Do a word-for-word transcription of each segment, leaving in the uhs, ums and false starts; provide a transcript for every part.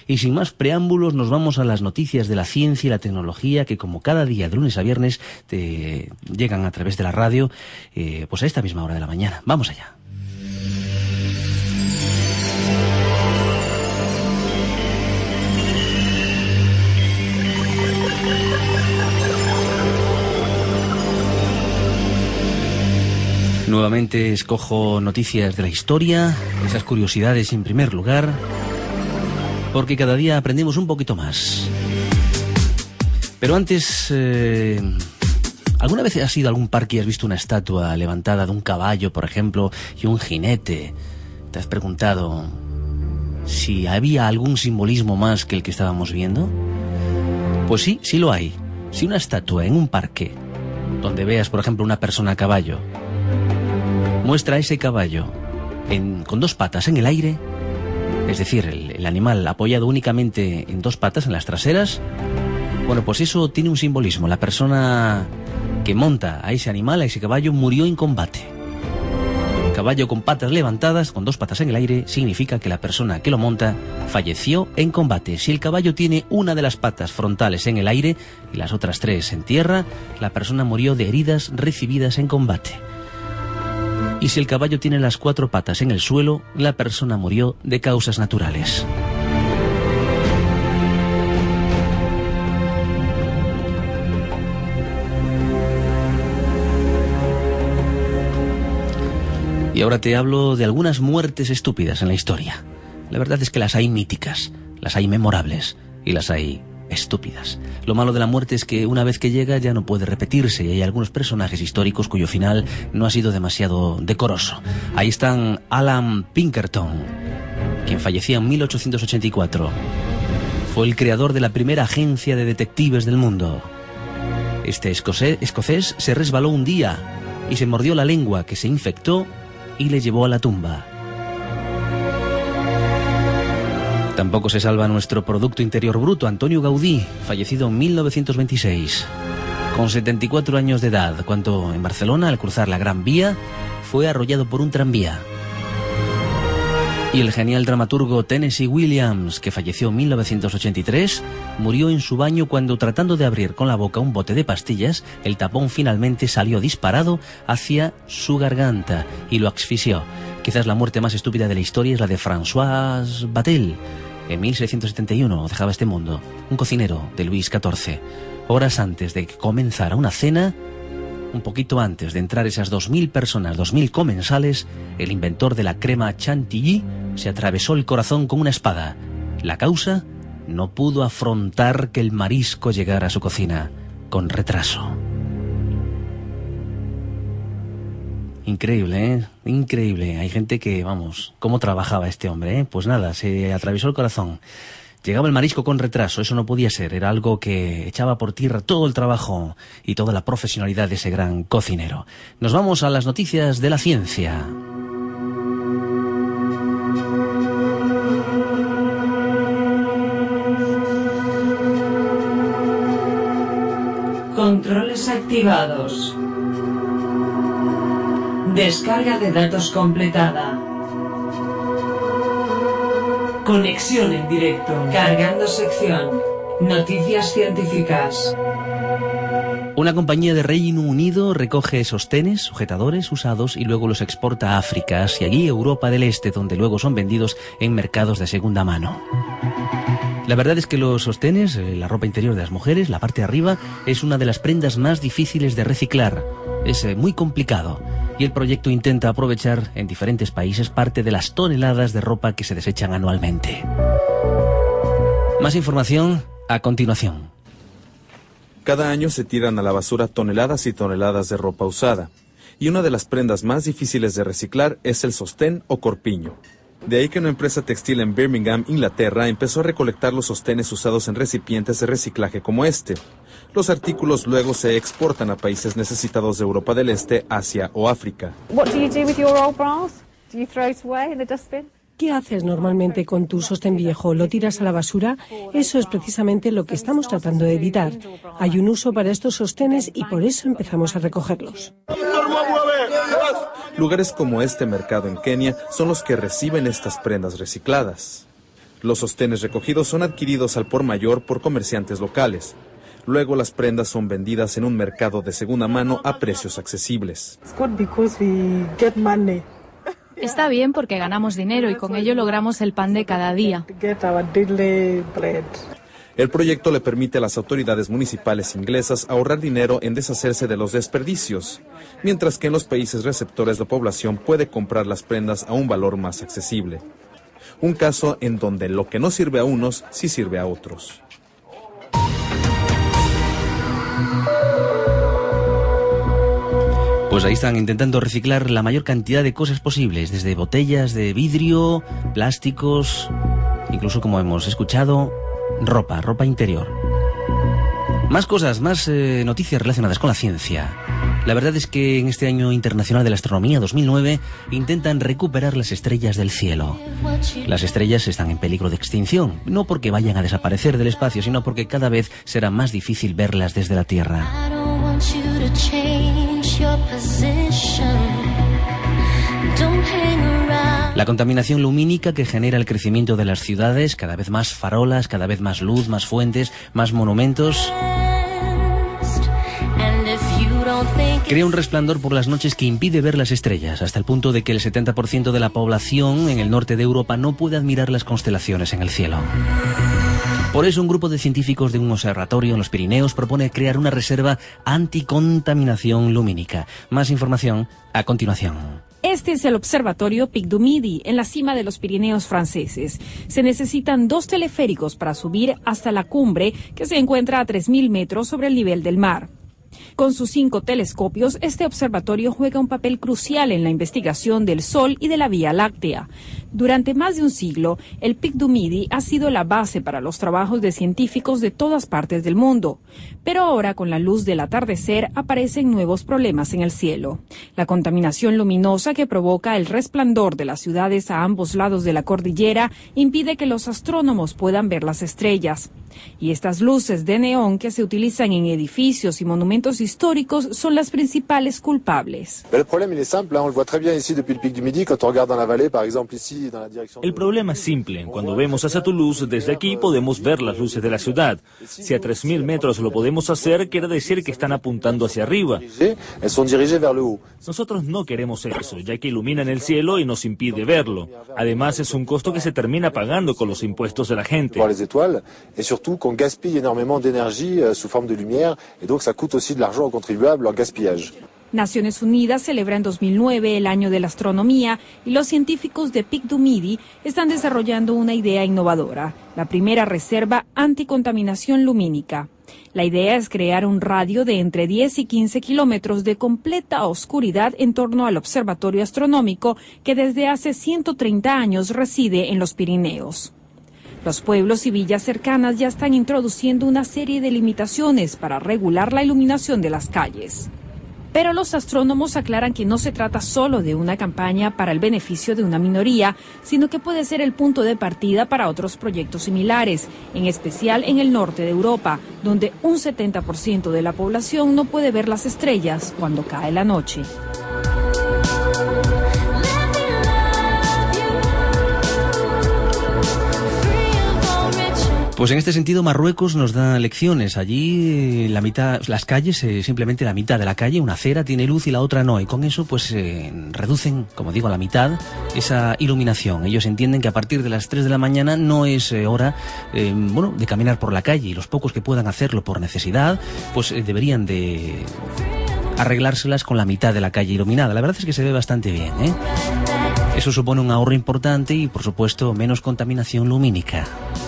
Y sin más preámbulos nos vamos a las noticias de la ciencia y la tecnología que como cada día de lunes a viernes te llegan a través de la radio eh, pues a esta misma hora de la mañana. Vamos allá. Nuevamente escojo noticias de la historia, esas curiosidades en primer lugar, porque cada día aprendemos un poquito más. Pero antes, eh, ¿alguna vez has ido a algún parque y has visto una estatua levantada de un caballo, por ejemplo, y un jinete? ¿Te has preguntado si había algún simbolismo más que el que estábamos viendo? Pues sí, sí lo hay. Si una estatua en un parque, donde veas, por ejemplo, una persona a caballo, muestra ese caballo en, con dos patas en el aire, es decir, el, el animal apoyado únicamente en dos patas, en las traseras, bueno, pues eso tiene un simbolismo. La persona que monta a ese animal, a ese caballo, murió en combate. Un caballo con patas levantadas, con dos patas en el aire, significa que la persona que lo monta falleció en combate. Si el caballo tiene una de las patas frontales en el aire y las otras tres en tierra, la persona murió de heridas recibidas en combate. Y si el caballo tiene las cuatro patas en el suelo, la persona murió de causas naturales. Y ahora te hablo de algunas muertes estúpidas en la historia. La verdad es que las hay míticas, las hay memorables y las hay estúpidas. Lo malo de la muerte es que una vez que llega ya no puede repetirse y hay algunos personajes históricos cuyo final no ha sido demasiado decoroso. Ahí están Alan Pinkerton, quien fallecía en mil ochocientos ochenta y cuatro. Fue el creador de la primera agencia de detectives del mundo. Este escocés, escocés se resbaló un día y se mordió la lengua, que se infectó y le llevó a la tumba. Tampoco se salva nuestro Producto Interior Bruto, Antonio Gaudí, fallecido en mil novecientos veintiséis, con setenta y cuatro años de edad, cuando en Barcelona, al cruzar la Gran Vía, fue arrollado por un tranvía. Y el genial dramaturgo Tennessee Williams, que falleció en mil novecientos ochenta y tres, murió en su baño cuando, tratando de abrir con la boca un bote de pastillas, el tapón finalmente salió disparado hacia su garganta y lo asfixió. Quizás la muerte más estúpida de la historia es la de François Vatel. En mil seiscientos setenta y uno dejaba este mundo un cocinero de Luis catorce. Horas antes de que comenzara una cena, un poquito antes de entrar esas dos mil personas, dos mil comensales, el inventor de la crema chantilly se atravesó el corazón con una espada. La causa: no pudo afrontar que el marisco llegara a su cocina con retraso. Increíble, ¿eh? Increíble. Hay gente que, vamos, ¿cómo trabajaba este hombre, eh? Pues nada, se atravesó el corazón. Llegaba el marisco con retraso, eso no podía ser, era algo que echaba por tierra todo el trabajo y toda la profesionalidad de ese gran cocinero. Nos vamos a las noticias de la ciencia. Controles activados. Descarga de datos completada. Conexión en directo. Cargando sección. Noticias científicas. Una compañía de Reino Unido recoge sostenes, sujetadores usados y luego los exporta a África, Asia y Europa del Este, donde luego son vendidos en mercados de segunda mano. La verdad es que los sostenes, la ropa interior de las mujeres, la parte de arriba, es una de las prendas más difíciles de reciclar. Es muy complicado. Y el proyecto intenta aprovechar en diferentes países parte de las toneladas de ropa que se desechan anualmente. Más información a continuación. Cada año se tiran a la basura toneladas y toneladas de ropa usada. Y una de las prendas más difíciles de reciclar es el sostén o corpiño. De ahí que una empresa textil en Birmingham, Inglaterra, empezó a recolectar los sostenes usados en recipientes de reciclaje como este. Los artículos luego se exportan a países necesitados de Europa del Este, Asia o África. ¿Qué haces normalmente con tu sostén viejo? ¿Lo tiras a la basura? Eso es precisamente lo que estamos tratando de evitar. Hay un uso para estos sostenes y por eso empezamos a recogerlos. Lugares como este mercado en Kenia son los que reciben estas prendas recicladas. Los sostenes recogidos son adquiridos al por mayor por comerciantes locales. Luego las prendas son vendidas en un mercado de segunda mano a precios accesibles. Está bien porque ganamos dinero y con ello logramos el pan de cada día. El proyecto le permite a las autoridades municipales inglesas ahorrar dinero en deshacerse de los desperdicios, mientras que en los países receptores la población puede comprar las prendas a un valor más accesible. Un caso en donde lo que no sirve a unos sí sirve a otros. Pues ahí están intentando reciclar la mayor cantidad de cosas posibles, desde botellas de vidrio, plásticos, incluso, como hemos escuchado, ropa, ropa interior. Más cosas, más eh, noticias relacionadas con la ciencia. La verdad es que en este año internacional de la astronomía dos mil nueve intentan recuperar las estrellas del cielo. Las estrellas están en peligro de extinción, no porque vayan a desaparecer del espacio, sino porque cada vez será más difícil verlas desde la Tierra. La contaminación lumínica que genera el crecimiento de las ciudades, cada vez más farolas, cada vez más luz, más fuentes, más monumentos, crea un resplandor por las noches que impide ver las estrellas, hasta el punto de que el setenta por ciento de la población en el norte de Europa no puede admirar las constelaciones en el cielo. Por eso un grupo de científicos de un observatorio en los Pirineos propone crear una reserva anticontaminación lumínica. Más información a continuación. Este es el observatorio Pic du Midi, en la cima de los Pirineos franceses. Se necesitan dos teleféricos para subir hasta la cumbre, que se encuentra a tres mil metros sobre el nivel del mar. Con sus cinco telescopios, este observatorio juega un papel crucial en la investigación del Sol y de la Vía Láctea. Durante más de un siglo, el Pic du Midi ha sido la base para los trabajos de científicos de todas partes del mundo. Pero ahora, con la luz del atardecer, aparecen nuevos problemas en el cielo. La contaminación luminosa que provoca el resplandor de las ciudades a ambos lados de la cordillera impide que los astrónomos puedan ver las estrellas. Y estas luces de neón que se utilizan en edificios y monumentos históricos son las principales culpables. El problema es simple, on lo voit très bien ici depuis le Pic du Midi, quand on regarde dans la vallée, par exemple ici dans la direction. El problema es simple, cuando vemos hacia Toulouse desde aquí podemos ver las luces de la ciudad. Si a tres mil metros lo podemos hacer, quiere decir que están apuntando hacia arriba. Elles sont dirigées vers le haut. Nosotros no queremos eso, ya que iluminan el cielo y nos impide verlo. Además, es un costo que se termina pagando con los impuestos de la gente. Pour les étoiles, et surtout qu'on gaspille énormément d'énergie sous forme de lumière, et donc ça coûte aussi de l'argent aux contribuables en gaspillage. Naciones Unidas celebra en dos mil nueve el Año de la Astronomía y los científicos de Pic du Midi están desarrollando una idea innovadora, la primera reserva anticontaminación lumínica. La idea es crear un radio de entre diez y quince kilómetros de completa oscuridad en torno al observatorio astronómico que desde hace ciento treinta años reside en los Pirineos. Los pueblos y villas cercanas ya están introduciendo una serie de limitaciones para regular la iluminación de las calles. Pero los astrónomos aclaran que no se trata solo de una campaña para el beneficio de una minoría, sino que puede ser el punto de partida para otros proyectos similares, en especial en el norte de Europa, donde un setenta por ciento de la población no puede ver las estrellas cuando cae la noche. Pues en este sentido Marruecos nos da lecciones. Allí la mitad, las calles, eh, simplemente la mitad de la calle, una acera tiene luz y la otra no, y con eso pues eh, reducen, como digo, a la mitad esa iluminación. Ellos entienden que a partir de las tres de la mañana no es eh, hora eh, bueno, de caminar por la calle, y los pocos que puedan hacerlo por necesidad pues eh, deberían de arreglárselas con la mitad de la calle iluminada. La verdad es que se ve bastante bien, ¿eh? Eso supone un ahorro importante y, por supuesto, menos contaminación lumínica.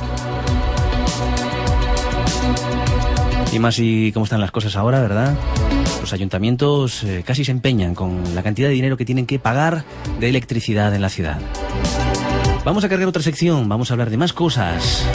Y más y cómo están las cosas ahora, ¿verdad? Los ayuntamientos eh, casi se empeñan con la cantidad de dinero que tienen que pagar de electricidad en la ciudad. Vamos a cargar otra sección, vamos a hablar de más cosas.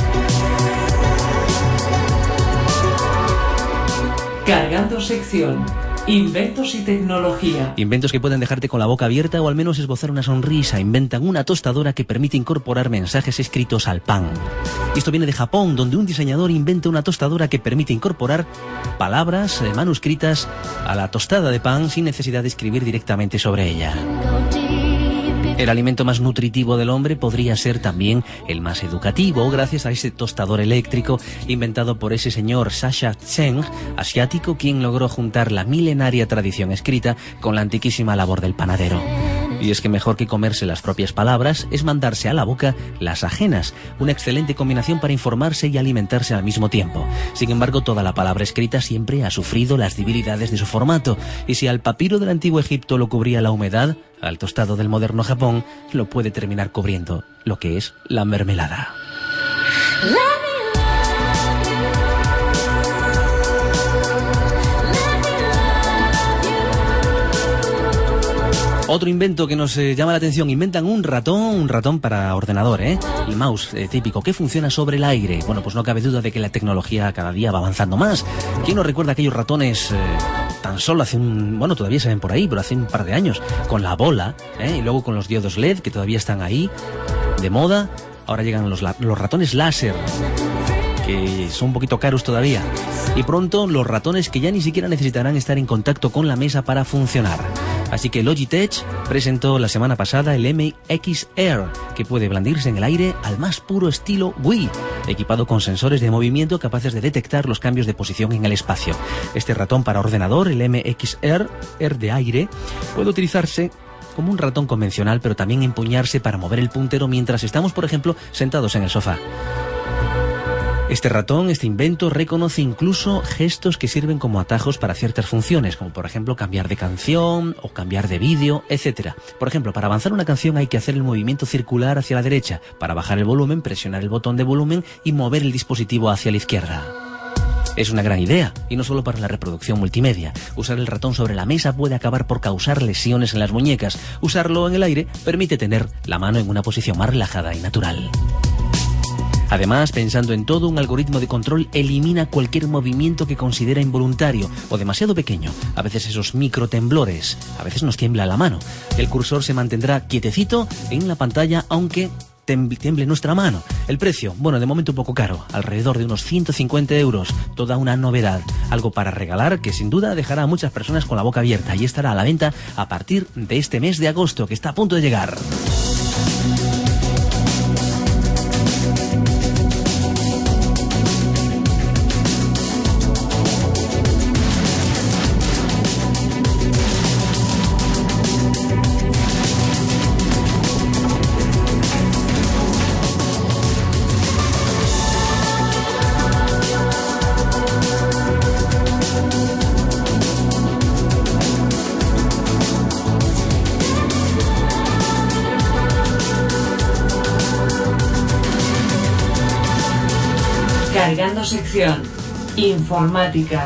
Cargando sección. Inventos y tecnología. Inventos que pueden dejarte con la boca abierta o al menos esbozar una sonrisa. Inventan una tostadora que permite incorporar mensajes escritos al pan. Esto viene de Japón, donde un diseñador inventa una tostadora que permite incorporar palabras eh, manuscritas a la tostada de pan sin necesidad de escribir directamente sobre ella. El alimento más nutritivo del hombre podría ser también el más educativo, gracias a ese tostador eléctrico inventado por ese señor Sasha Cheng, asiático, quien logró juntar la milenaria tradición escrita con la antiquísima labor del panadero. Y es que mejor que comerse las propias palabras es mandarse a la boca las ajenas, una excelente combinación para informarse y alimentarse al mismo tiempo. Sin embargo, toda la palabra escrita siempre ha sufrido las debilidades de su formato, y si al papiro del antiguo Egipto lo cubría la humedad, al tostado del moderno Japón lo puede terminar cubriendo lo que es la mermelada. Otro invento que nos eh, llama la atención: inventan un ratón, un ratón para ordenador, ¿eh? El mouse eh, típico, que funciona sobre el aire. Bueno, pues no cabe duda de que la tecnología cada día va avanzando más. ¿Quién no recuerda aquellos ratones eh, tan solo hace un... bueno, todavía se ven por ahí, pero hace un par de años, con la bola, ¿eh? Y luego con los diodos L E D, que todavía están ahí, de moda? Ahora llegan los, los ratones láser, que son un poquito caros todavía. Y pronto los ratones que ya ni siquiera necesitarán estar en contacto con la mesa para funcionar. Así que Logitech presentó la semana pasada el M X Air, que puede blandirse en el aire al más puro estilo Wii, equipado con sensores de movimiento capaces de detectar los cambios de posición en el espacio. Este ratón para ordenador, el M X Air, Air de aire, puede utilizarse como un ratón convencional, pero también empuñarse para mover el puntero mientras estamos, por ejemplo, sentados en el sofá. Este ratón, este invento, reconoce incluso gestos que sirven como atajos para ciertas funciones, como por ejemplo cambiar de canción o cambiar de vídeo, etcétera. Por ejemplo, para avanzar una canción hay que hacer el movimiento circular hacia la derecha, para bajar el volumen, presionar el botón de volumen y mover el dispositivo hacia la izquierda. Es una gran idea, y no solo para la reproducción multimedia. Usar el ratón sobre la mesa puede acabar por causar lesiones en las muñecas. Usarlo en el aire permite tener la mano en una posición más relajada y natural. Además, pensando en todo, un algoritmo de control elimina cualquier movimiento que considera involuntario o demasiado pequeño. A veces esos microtemblores, a veces nos tiembla la mano. El cursor se mantendrá quietecito en la pantalla, aunque tiemble nuestra mano. El precio, bueno, de momento un poco caro, alrededor de unos ciento cincuenta euros. Toda una novedad, algo para regalar que sin duda dejará a muchas personas con la boca abierta, y estará a la venta a partir de este mes de agosto, que está a punto de llegar. Cargando sección informática.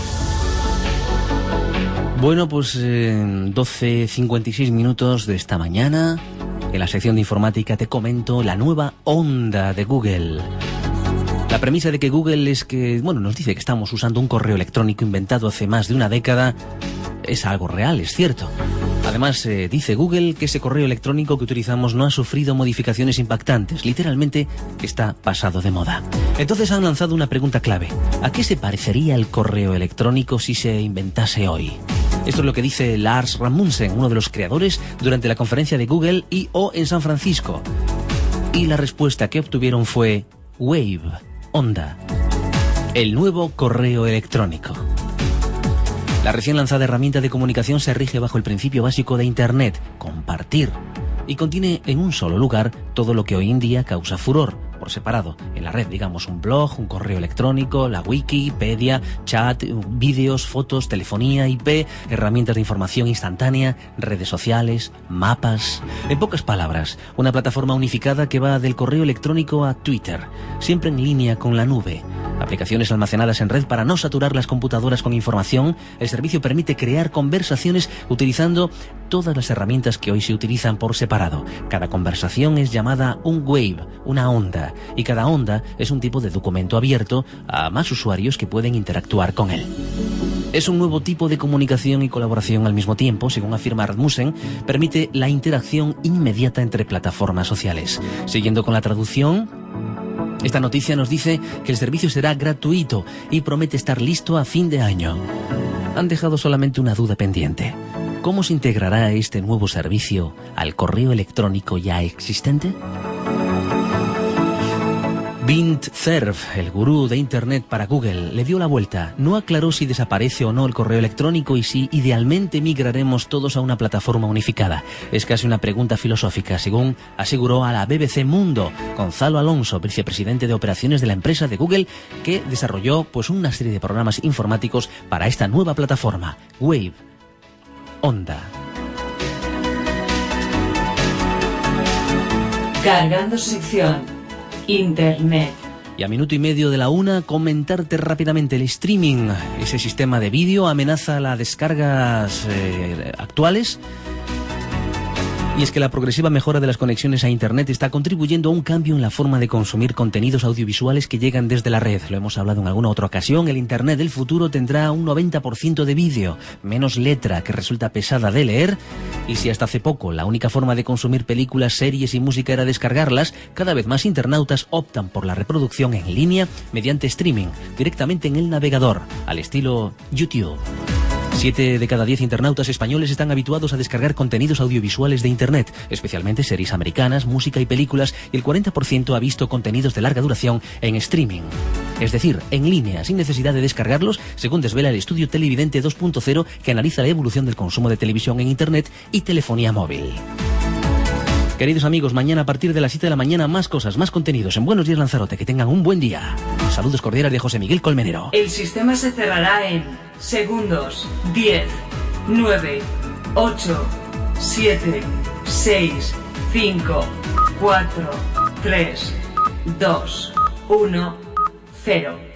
Bueno, pues eh, doce cincuenta y seis minutos de esta mañana. En la sección de informática te comento la nueva onda de Google. La premisa de que Google es que, bueno, nos dice que estamos usando un correo electrónico inventado hace más de una década, es algo real, es cierto. Además, eh, dice Google que ese correo electrónico que utilizamos no ha sufrido modificaciones impactantes, literalmente está pasado de moda. Entonces han lanzado una pregunta clave: ¿a qué se parecería el correo electrónico si se inventase hoy? Esto es lo que dice Lars Rasmussen, uno de los creadores, durante la conferencia de Google I O en San Francisco. Y la respuesta que obtuvieron fue Wave, onda, el nuevo correo electrónico. La recién lanzada herramienta de comunicación se rige bajo el principio básico de Internet, compartir, y contiene en un solo lugar todo lo que hoy en día causa furor, por separado, en la red, digamos, un blog, un correo electrónico, la Wikipedia, chat, vídeos, fotos, telefonía I P, herramientas de información instantánea, redes sociales, mapas. En pocas palabras, una plataforma unificada que va del correo electrónico a Twitter, siempre en línea con la nube. Aplicaciones almacenadas en red para no saturar las computadoras con información. El servicio permite crear conversaciones utilizando todas las herramientas que hoy se utilizan por separado. Cada conversación es llamada un wave, una onda, y cada onda es un tipo de documento abierto a más usuarios que pueden interactuar con él. Es un nuevo tipo de comunicación y colaboración al mismo tiempo, según afirma Rasmussen, permite la interacción inmediata entre plataformas sociales. Siguiendo con la traducción, esta noticia nos dice que el servicio será gratuito y promete estar listo a fin de año. Han dejado solamente una duda pendiente: ¿Cómo se integrará este nuevo servicio al correo electrónico ya existente? Vint Cerf, el gurú de Internet para Google, le dio la vuelta. No aclaró si desaparece o no el correo electrónico y si idealmente migraremos todos a una plataforma unificada. Es casi una pregunta filosófica, según aseguró a la B B C Mundo Gonzalo Alonso, vicepresidente de operaciones de la empresa de Google, que desarrolló pues una serie de programas informáticos para esta nueva plataforma, Wave, Onda. Cargando sección. Internet. Y a minuto y medio de la una, comentarte rápidamente el streaming. Ese sistema de vídeo amenaza las descargas eh, actuales. Y es que la progresiva mejora de las conexiones a Internet está contribuyendo a un cambio en la forma de consumir contenidos audiovisuales que llegan desde la red. Lo hemos hablado en alguna otra ocasión. El Internet del futuro tendrá un noventa por ciento de vídeo, menos letra, que resulta pesada de leer. Y si hasta hace poco la única forma de consumir películas, series y música era descargarlas, cada vez más internautas optan por la reproducción en línea mediante streaming, directamente en el navegador, al estilo YouTube. Siete de cada diez internautas españoles están habituados a descargar contenidos audiovisuales de Internet, especialmente series americanas, música y películas, y el cuarenta por ciento ha visto contenidos de larga duración en streaming. Es decir, en línea, sin necesidad de descargarlos, según desvela el estudio Televidente dos punto cero, que analiza la evolución del consumo de televisión en Internet y telefonía móvil. Queridos amigos, mañana a partir de las siete de la mañana más cosas, más contenidos en Buenos Días Lanzarote. Que tengan un buen día. Saludos cordiales de José Miguel Colmenero. El sistema se cerrará en segundos. diez, nueve, ocho, siete, seis, cinco, cuatro, tres, dos, uno, cero.